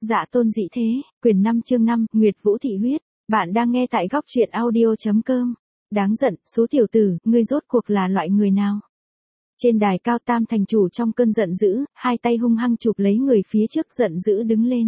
Dạ tôn dị thế, quyển 5 chương 5, Nguyệt Vũ thị huyết. Bạn đang nghe tại góc truyện audio.com. Đáng giận, số tiểu tử, ngươi rốt cuộc là loại người nào? Trên đài cao Tam thành chủ trong cơn giận dữ, hai tay hung hăng chụp lấy người phía trước giận dữ đứng lên.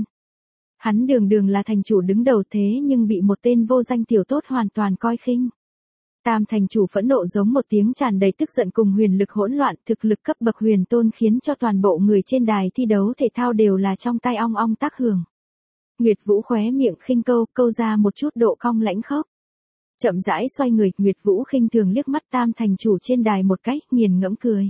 Hắn đường là thành chủ đứng đầu thế nhưng bị một tên vô danh tiểu tốt hoàn toàn coi khinh. Tam thành chủ phẫn nộ giống một tiếng tràn đầy tức giận cùng huyền lực hỗn loạn, thực lực cấp bậc huyền tôn khiến cho toàn bộ người trên đài thi đấu thể thao đều là trong tay ong ong tác hưởng. Nguyệt Vũ khóe miệng khinh câu ra một chút độ cong lãnh khốc. Chậm rãi xoay người, Nguyệt Vũ khinh thường liếc mắt Tam thành chủ trên đài một cách, nghiền ngẫm cười.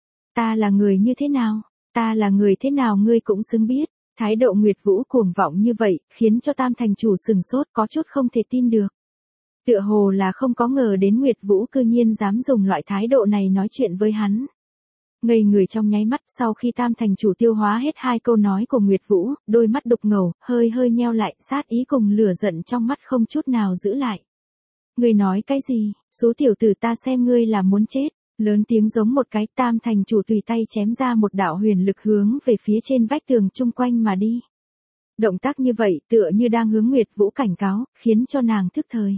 Ta là người như thế nào? Ta là người thế nào ngươi cũng xứng biết. Thái độ Nguyệt Vũ cuồng vọng như vậy, khiến cho Tam thành chủ sừng sốt có chút không thể tin được. Tựa hồ là không có ngờ đến Nguyệt Vũ cư nhiên dám dùng loại thái độ này nói chuyện với hắn. Ngây người trong nháy mắt sau khi Tam thành chủ tiêu hóa hết hai câu nói của Nguyệt Vũ, đôi mắt đục ngầu, hơi nheo lại, sát ý cùng lửa giận trong mắt không chút nào giữ lại. Ngươi nói cái gì, số tiểu tử ta xem ngươi là muốn chết, lớn tiếng giống một cái. Tam thành chủ tùy tay chém ra một đạo huyền lực hướng về phía trên vách tường chung quanh mà đi. Động tác như vậy tựa như đang hướng Nguyệt Vũ cảnh cáo, khiến cho nàng thức thời.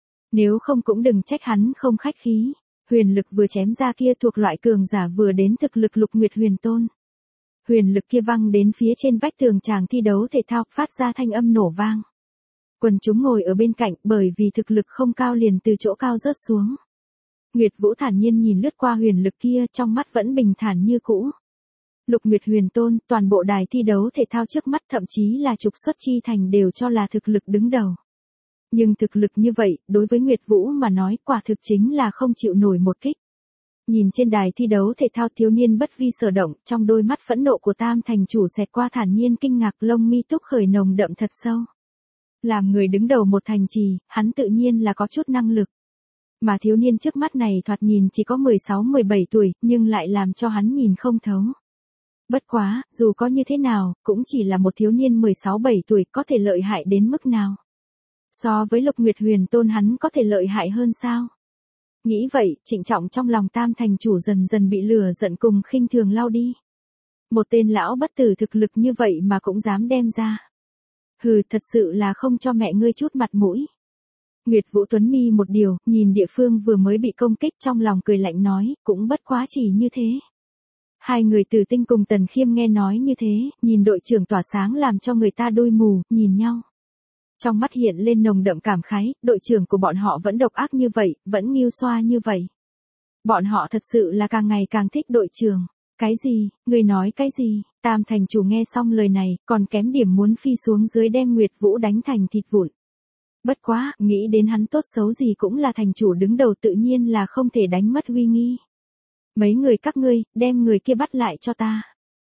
Nếu không cũng đừng trách hắn không khách khí. Huyền lực vừa chém ra kia thuộc loại cường giả vừa đến thực lực lục nguyệt huyền tôn. Huyền lực kia văng đến phía trên vách tường tràng thi đấu thể thao, phát ra thanh âm nổ vang. Quần chúng ngồi ở bên cạnh bởi vì thực lực không cao liền từ chỗ cao rớt xuống. Nguyệt Vũ thản nhiên nhìn lướt qua huyền lực kia, trong mắt vẫn bình thản như cũ. Lục nguyệt huyền tôn, toàn bộ đài thi đấu thể thao trước mắt thậm chí là trục xuất chi thành đều cho là thực lực đứng đầu. Nhưng thực lực như vậy, đối với Nguyệt Vũ mà nói quả thực chính là không chịu nổi một kích. Nhìn trên đài thi đấu thể thao thiếu niên bất vi sở động, trong đôi mắt phẫn nộ của Tam thành chủ xẹt qua thản nhiên kinh ngạc, lông mi túc khởi nồng đậm thật sâu. Làm người đứng đầu một thành trì, hắn tự nhiên là có chút năng lực. Mà thiếu niên trước mắt này thoạt nhìn chỉ có 16-17 tuổi, nhưng lại làm cho hắn nhìn không thấu. Bất quá, dù có như thế nào, cũng chỉ là một thiếu niên 16-17 tuổi, có thể lợi hại đến mức nào. So với Lục Nguyệt Huyền Tôn hắn có thể lợi hại hơn sao? Nghĩ vậy, trịnh trọng trong lòng Tam thành chủ dần dần bị lửa giận cùng khinh thường lao đi. Một tên lão bất tử thực lực như vậy mà cũng dám đem ra. Hừ, thật sự là không cho mẹ ngươi chút mặt mũi. Nguyệt Vũ tuấn mi một điều, nhìn địa phương vừa mới bị công kích trong lòng cười lạnh nói, cũng bất quá chỉ như thế. Hai người Tử Tinh cùng Tần Khiêm nghe nói như thế, nhìn đội trưởng tỏa sáng làm cho người ta đôi mù, nhìn nhau. Trong mắt hiện lên nồng đậm cảm khái, đội trưởng của bọn họ vẫn độc ác như vậy, vẫn nghiêu xoa như vậy. Bọn họ thật sự là càng ngày càng thích đội trưởng. Cái gì, người nói cái gì? Tam thành chủ nghe xong lời này, còn kém điểm muốn phi xuống dưới đem Nguyệt Vũ đánh thành thịt vụn. Bất quá, nghĩ đến hắn tốt xấu gì cũng là thành chủ đứng đầu tự nhiên là không thể đánh mất uy nghi. Mấy người các ngươi, đem người kia bắt lại cho ta.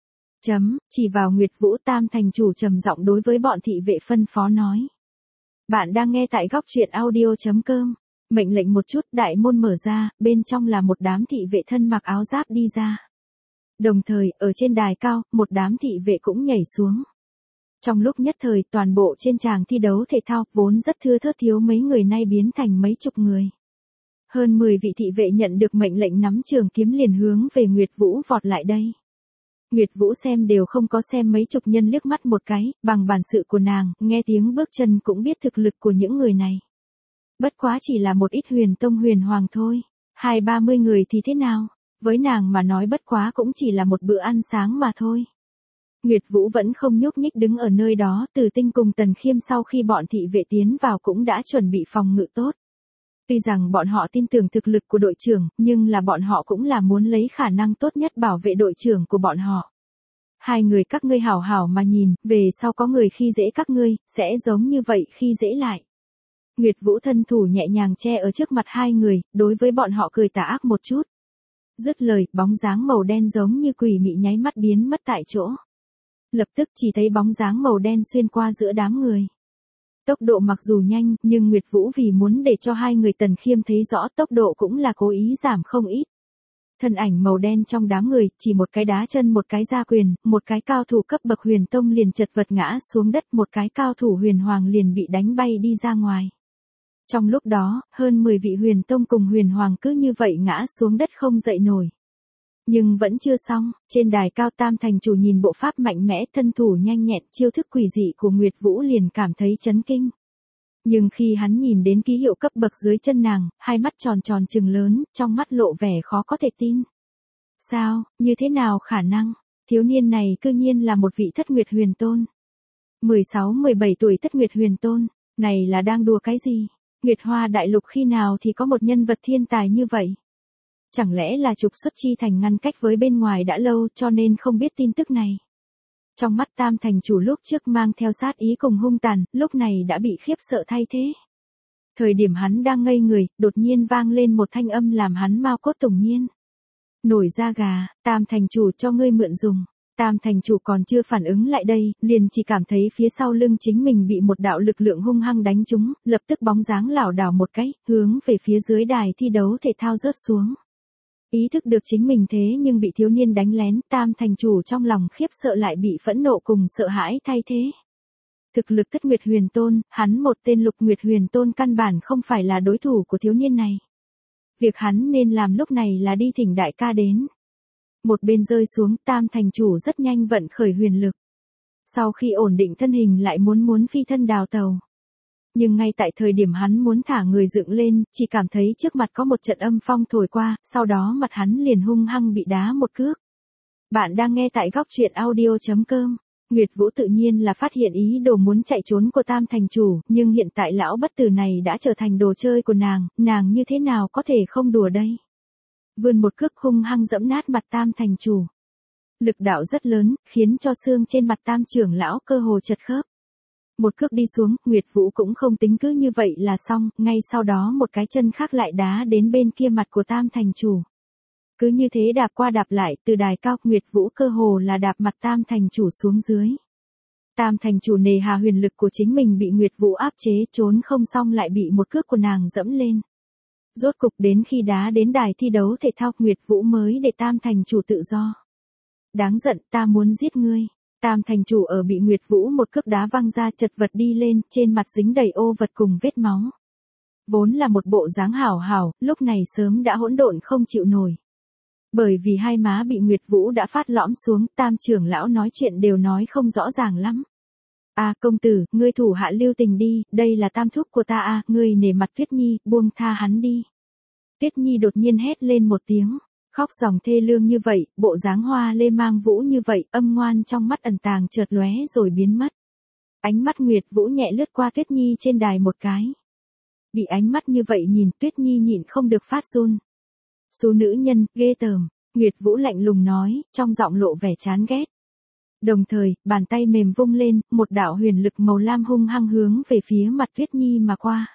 Chỉ vào Nguyệt Vũ. Tam thành chủ trầm giọng đối với bọn thị vệ phân phó nói. Bạn đang nghe tại góc truyện audio.com. Mệnh lệnh một chút, đại môn mở ra, bên trong là một đám thị vệ thân mặc áo giáp đi ra. Đồng thời, ở trên đài cao, một đám thị vệ cũng nhảy xuống. Trong lúc nhất thời, toàn bộ trên tràng thi đấu thể thao, vốn rất thưa thớt thiếu mấy người nay biến thành mấy chục người. Hơn 10 vị thị vệ nhận được mệnh lệnh nắm trường kiếm liền hướng về Nguyệt Vũ vọt lại đây. Nguyệt Vũ xem đều không có xem mấy chục nhân liếc mắt một cái, bằng bản sự của nàng, nghe tiếng bước chân cũng biết thực lực của những người này. Bất quá chỉ là một ít huyền tông huyền hoàng thôi, 20-30 người thì thế nào, với nàng mà nói bất quá cũng chỉ là một bữa ăn sáng mà thôi. Nguyệt Vũ vẫn không nhúc nhích đứng ở nơi đó, Tử Tinh cùng Tần Khiêm sau khi bọn thị vệ tiến vào cũng đã chuẩn bị phòng ngự tốt. Tuy rằng bọn họ tin tưởng thực lực của đội trưởng, nhưng là bọn họ cũng là muốn lấy khả năng tốt nhất bảo vệ đội trưởng của bọn họ. Hai người các ngươi hảo hảo mà nhìn, về sau có người khi dễ các ngươi, sẽ giống như vậy khi dễ lại. Nguyệt Vũ thân thủ nhẹ nhàng che ở trước mặt hai người, đối với bọn họ cười tà ác một chút. Dứt lời, bóng dáng màu đen giống như quỷ mị nháy mắt biến mất tại chỗ. Lập tức chỉ thấy bóng dáng màu đen xuyên qua giữa đám người. Tốc độ mặc dù nhanh, nhưng Nguyệt Vũ vì muốn để cho hai người Tần Khiêm thấy rõ tốc độ cũng là cố ý giảm không ít. Thân ảnh màu đen trong đám người, chỉ một cái đá chân một cái ra quyền, một cái cao thủ cấp bậc huyền tông liền chật vật ngã xuống đất, một cái cao thủ huyền hoàng liền bị đánh bay đi ra ngoài. Trong lúc đó, hơn 10 vị huyền tông cùng huyền hoàng cứ như vậy ngã xuống đất không dậy nổi. Nhưng vẫn chưa xong, trên đài cao Tam thành chủ nhìn bộ pháp mạnh mẽ, thân thủ nhanh nhẹn, chiêu thức quỷ dị của Nguyệt Vũ liền cảm thấy chấn kinh. Nhưng khi hắn nhìn đến ký hiệu cấp bậc dưới chân nàng, hai mắt tròn tròn trừng lớn, trong mắt lộ vẻ khó có thể tin. Sao, như thế nào khả năng, thiếu niên này cư nhiên là một vị Thất Nguyệt Huyền Tôn. 16-17 tuổi Thất Nguyệt Huyền Tôn, này là đang đùa cái gì? Nguyệt Hoa Đại Lục khi nào thì có một nhân vật thiên tài như vậy? Chẳng lẽ là trục xuất chi thành ngăn cách với bên ngoài đã lâu cho nên không biết tin tức này? Trong mắt Tam thành chủ lúc trước mang theo sát ý cùng hung tàn, lúc này đã bị khiếp sợ thay thế. Thời điểm hắn đang ngây người, đột nhiên vang lên một thanh âm làm hắn mao cốt tủng nhiên. Nổi da gà, Tam thành chủ cho ngươi mượn dùng. Tam thành chủ còn chưa phản ứng lại đây, liền chỉ cảm thấy phía sau lưng chính mình bị một đạo lực lượng hung hăng đánh trúng, lập tức bóng dáng lảo đảo một cái, hướng về phía dưới đài thi đấu thể thao rớt xuống. Ý thức được chính mình thế nhưng bị thiếu niên đánh lén, Tam thành chủ trong lòng khiếp sợ lại bị phẫn nộ cùng sợ hãi thay thế. Thực lực Thất Nguyệt Huyền Tôn, hắn một tên Lục Nguyệt Huyền Tôn căn bản không phải là đối thủ của thiếu niên này. Việc hắn nên làm lúc này là đi thỉnh đại ca đến. Một bên rơi xuống, Tam thành chủ rất nhanh vận khởi huyền lực. Sau khi ổn định thân hình lại muốn phi thân đào tàu. Nhưng ngay tại thời điểm hắn muốn thả người dựng lên, chỉ cảm thấy trước mặt có một trận âm phong thổi qua, sau đó mặt hắn liền hung hăng bị đá một cước. Bạn đang nghe tại góc truyện audio.com. Nguyệt Vũ tự nhiên là phát hiện ý đồ muốn chạy trốn của Tam thành chủ, nhưng hiện tại lão bất tử này đã trở thành đồ chơi của nàng như thế nào có thể không đùa đây? Vươn một cước hung hăng dẫm nát mặt Tam thành chủ. Lực đạo rất lớn, khiến cho xương trên mặt Tam trưởng lão cơ hồ chật khớp. Một cước đi xuống, Nguyệt Vũ cũng không tính cứ như vậy là xong, ngay sau đó một cái chân khác lại đá đến bên kia mặt của Tam thành chủ. Cứ như thế đạp qua đạp lại, từ đài cao, Nguyệt Vũ cơ hồ là đạp mặt Tam thành chủ xuống dưới. Tam thành chủ nề hà huyền lực của chính mình bị Nguyệt Vũ áp chế, trốn không xong lại bị một cước của nàng dẫm lên. Rốt cục đến khi đá đến đài thi đấu thể thao, Nguyệt Vũ mới để Tam thành chủ tự do. Đáng giận, ta muốn giết ngươi. Tam thành chủ ở bị Nguyệt Vũ một cước đá văng ra, chật vật đi lên, trên mặt dính đầy ô vật cùng vết máu. Vốn là một bộ dáng hảo hảo, lúc này sớm đã hỗn độn không chịu nổi. Bởi vì hai má bị Nguyệt Vũ đã phát lõm xuống, Tam trưởng lão nói chuyện đều nói không rõ ràng lắm. Công tử, ngươi thủ hạ lưu tình đi, đây là tam thúc của ta ngươi nể mặt Tuyết Nhi, buông tha hắn đi. Tuyết Nhi đột nhiên hét lên một tiếng, khóc dòng thê lương như vậy, bộ dáng hoa lê mang vũ như vậy, âm ngoan trong mắt ẩn tàng chợt lóe rồi biến mất. Ánh mắt Nguyệt Vũ nhẹ lướt qua Tuyết Nhi trên đài một cái. Bị ánh mắt như vậy nhìn, Tuyết Nhi nhịn không được phát run. Số nữ nhân, ghê tởm, Nguyệt Vũ lạnh lùng nói, trong giọng lộ vẻ chán ghét. Đồng thời, bàn tay mềm vung lên, một đạo huyền lực màu lam hung hăng hướng về phía mặt Tuyết Nhi mà qua.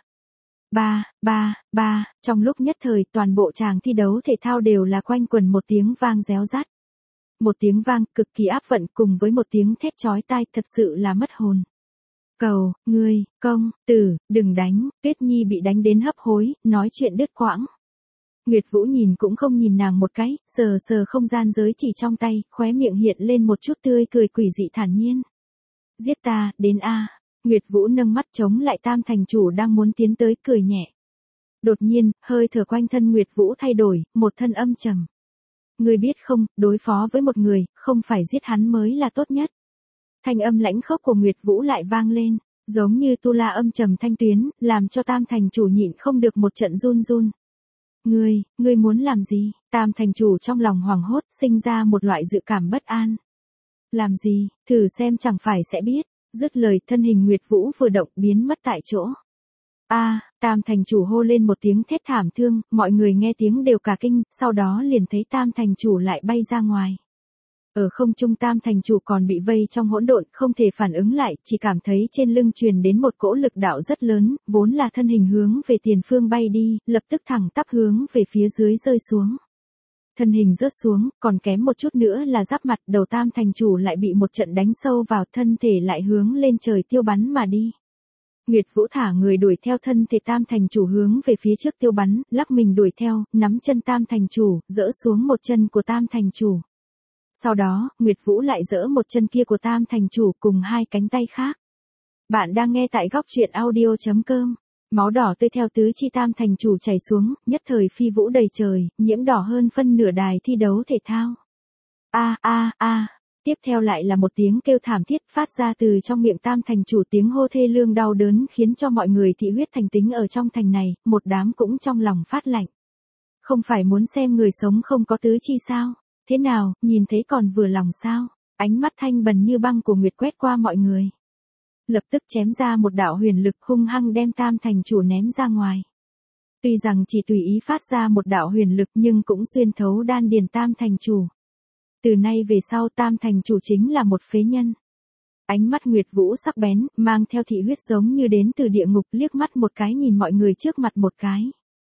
Trong lúc nhất thời toàn bộ tràng thi đấu thể thao đều là quanh quẩn một tiếng vang réo rắt. Một tiếng vang cực kỳ áp vận cùng với một tiếng thét chói tai, thật sự là mất hồn. Cầu, ngươi, công, tử, đừng đánh, Tuyết Nhi bị đánh đến hấp hối, nói chuyện đứt quãng. Nguyệt Vũ nhìn cũng không nhìn nàng một cái, sờ không gian giới chỉ trong tay, khóe miệng hiện lên một chút tươi cười quỷ dị thản nhiên. Giết ta, đến Nguyệt Vũ nâng mắt chống lại Tam thành chủ đang muốn tiến tới, cười nhẹ. Đột nhiên, hơi thở quanh thân Nguyệt Vũ thay đổi, một thân âm trầm. Ngươi biết không, đối phó với một người, không phải giết hắn mới là tốt nhất. Thanh âm lãnh khốc của Nguyệt Vũ lại vang lên, giống như tu la âm trầm thanh tuyến, làm cho Tam thành chủ nhịn không được một trận run run. Ngươi muốn làm gì? Tam thành chủ trong lòng hoảng hốt, sinh ra một loại dự cảm bất an. Làm gì, thử xem chẳng phải sẽ biết. Dứt lời, thân hình Nguyệt Vũ vừa động biến mất tại chỗ. Tam thành chủ hô lên một tiếng thét thảm thương, mọi người nghe tiếng đều cả kinh, sau đó liền thấy Tam thành chủ lại bay ra ngoài. Ở không trung Tam thành chủ còn bị vây trong hỗn độn, không thể phản ứng lại, chỉ cảm thấy trên lưng truyền đến một cỗ lực đạo rất lớn, vốn là thân hình hướng về tiền phương bay đi, lập tức thẳng tắp hướng về phía dưới rơi xuống. Thân hình rớt xuống, còn kém một chút nữa là giáp mặt, đầu Tam thành chủ lại bị một trận đánh sâu vào, thân thể lại hướng lên trời tiêu bắn mà đi. Nguyệt Vũ thả người đuổi theo thân thể Tam thành chủ hướng về phía trước tiêu bắn, lắc mình đuổi theo, nắm chân Tam thành chủ, dỡ xuống một chân của Tam thành chủ. Sau đó, Nguyệt Vũ lại dỡ một chân kia của Tam thành chủ cùng hai cánh tay khác. Bạn đang nghe tại góc truyện audio.com. Máu đỏ tươi theo tứ chi tam thành chủ chảy xuống, nhất thời phi vũ đầy trời, nhiễm đỏ hơn phân nửa đài thi đấu thể thao. A a a, tiếp theo lại là một tiếng kêu thảm thiết phát ra từ trong miệng tam thành chủ, tiếng hô thê lương đau đớn khiến cho mọi người thị huyết thành tính ở trong thành này, một đám cũng trong lòng phát lạnh. Không phải muốn xem người sống không có tứ chi sao? Thế nào, nhìn thấy còn vừa lòng sao? Ánh mắt thanh bần như băng của Nguyệt quét qua mọi người. Lập tức chém ra một đạo huyền lực hung hăng đem tam thành chủ ném ra ngoài. Tuy rằng chỉ tùy ý phát ra một đạo huyền lực nhưng cũng xuyên thấu đan điền tam thành chủ. Từ nay về sau tam thành chủ chính là một phế nhân. Ánh mắt Nguyệt Vũ sắc bén, mang theo thị huyết giống như đến từ địa ngục, liếc mắt một cái nhìn mọi người trước mặt một cái.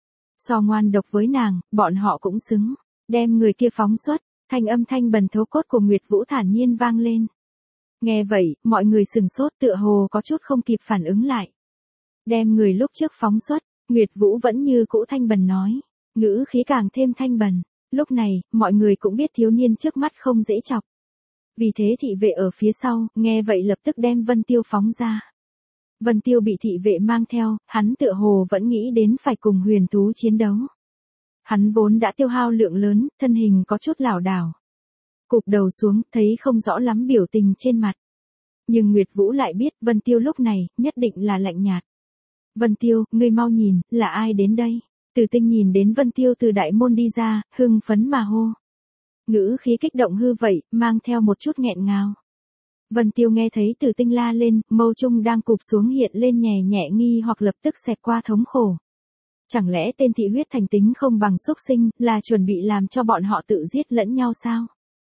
So ngoan độc với nàng, bọn họ cũng xứng. Đem người kia phóng xuất, thanh âm thanh bần thấu cốt của Nguyệt Vũ thản nhiên vang lên. Nghe vậy, mọi người sừng sốt tựa hồ có chút không kịp phản ứng lại. Đem người lúc trước phóng xuất, Nguyệt Vũ vẫn như cũ thanh bần nói. Ngữ khí càng thêm thanh bần. Lúc này, mọi người cũng biết thiếu niên trước mắt không dễ chọc. Vì thế thị vệ ở phía sau, nghe vậy lập tức đem Vân Tiêu phóng ra. Vân Tiêu bị thị vệ mang theo, hắn tựa hồ vẫn nghĩ đến phải cùng huyền thú chiến đấu. Hắn vốn đã tiêu hao lượng lớn, thân hình có chút lảo đảo. Cụp đầu xuống, thấy không rõ lắm biểu tình trên mặt. Nhưng Nguyệt Vũ lại biết Vân Tiêu lúc này, nhất định là lạnh nhạt. Vân Tiêu, ngươi mau nhìn, là ai đến đây? Từ Tinh nhìn đến Vân Tiêu từ đại môn đi ra, hưng phấn mà hô. Ngữ khí kích động hư vậy, mang theo một chút nghẹn ngào. Vân Tiêu nghe thấy Từ Tinh la lên, mâu trung đang cụp xuống hiện lên nhẹ nhẹ nghi hoặc lập tức xẹt qua thống khổ. Chẳng lẽ tên thị huyết thành tính không bằng xúc sinh, là chuẩn bị làm cho bọn họ tự giết lẫn nhau sao?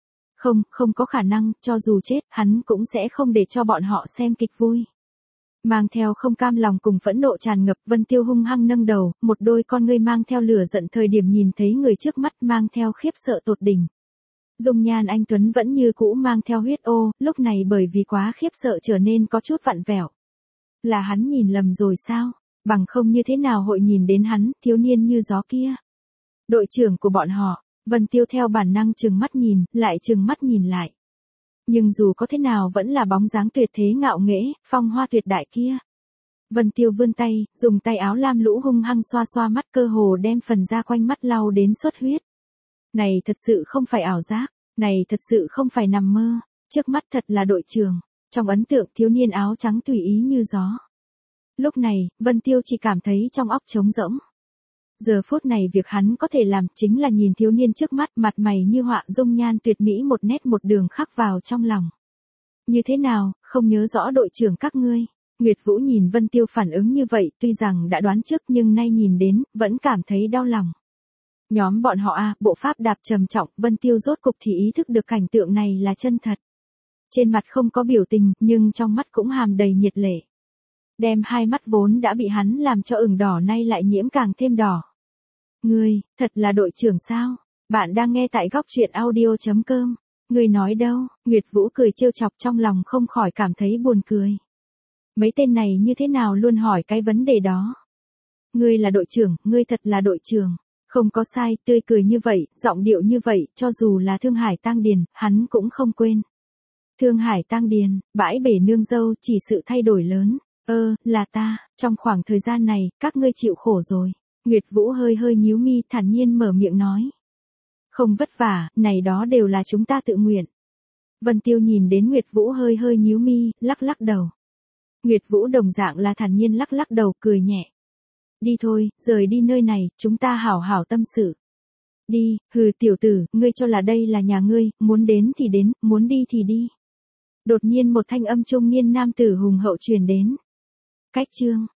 Không có khả năng, cho dù chết, hắn cũng sẽ không để cho bọn họ xem kịch vui. Mang theo không cam lòng cùng phẫn nộ tràn ngập, Vân Tiêu hung hăng nâng đầu, một đôi con ngươi mang theo lửa giận thời điểm nhìn thấy người trước mắt mang theo khiếp sợ tột đỉnh. Dung nhan anh Tuấn vẫn như cũ mang theo huyết ô, lúc này bởi vì quá khiếp sợ trở nên có chút vặn vẹo. Là hắn nhìn lầm rồi sao? Bằng không như thế nào hội nhìn đến hắn, thiếu niên như gió kia. Đội trưởng của bọn họ, Vân Tiêu theo bản năng trừng mắt nhìn, lại trừng mắt nhìn lại. Nhưng dù có thế nào vẫn là bóng dáng tuyệt thế ngạo nghễ, phong hoa tuyệt đại kia. Vân Tiêu vươn tay, dùng tay áo lam lũ hung hăng xoa xoa mắt, cơ hồ đem phần da quanh mắt lau đến xuất huyết. Này thật sự không phải ảo giác, này thật sự không phải nằm mơ, trước mắt thật là đội trưởng. Trong ấn tượng thiếu niên áo trắng tùy ý như gió. Lúc này, Vân Tiêu chỉ cảm thấy trong óc trống rỗng. Giờ phút này việc hắn có thể làm chính là nhìn thiếu niên trước mắt, mặt mày như họa, dung nhan tuyệt mỹ một nét một đường khắc vào trong lòng. Như thế nào, không nhớ rõ đội trưởng các ngươi? Nguyệt Vũ nhìn Vân Tiêu phản ứng như vậy, tuy rằng đã đoán trước nhưng nay nhìn đến, vẫn cảm thấy đau lòng. Nhóm bọn họ bộ pháp đạp trầm trọng, Vân Tiêu rốt cục thì ý thức được cảnh tượng này là chân thật. Trên mặt không có biểu tình, nhưng trong mắt cũng hàm đầy nhiệt lệ. Đem hai mắt vốn đã bị hắn làm cho ửng đỏ nay lại nhiễm càng thêm đỏ. Ngươi, thật là đội trưởng sao? Bạn đang nghe tại góc truyện audio.com. Ngươi nói đâu? Nguyệt Vũ cười trêu chọc, trong lòng không khỏi cảm thấy buồn cười. Mấy tên này như thế nào luôn hỏi cái vấn đề đó? Ngươi là đội trưởng, ngươi thật là đội trưởng. Không có sai, tươi cười như vậy, giọng điệu như vậy, cho dù là Thương Hải Tang Điền, hắn cũng không quên. Thương Hải Tang Điền, bãi bể nương dâu, chỉ sự thay đổi lớn. Là ta, trong khoảng thời gian này, các ngươi chịu khổ rồi. Nguyệt Vũ hơi hơi nhíu mi, thản nhiên mở miệng nói. Không vất vả, này đó đều là chúng ta tự nguyện. Vân Tiêu nhìn đến Nguyệt Vũ hơi hơi nhíu mi, lắc lắc đầu. Nguyệt Vũ đồng dạng là thản nhiên lắc lắc đầu, cười nhẹ. Đi thôi, rời đi nơi này, chúng ta hảo hảo tâm sự. Đi, hừ tiểu tử, ngươi cho là đây là nhà ngươi, muốn đến thì đến, muốn đi thì đi. Đột nhiên một thanh âm trung niên nam tử hùng hậu truyền đến. Cách chương.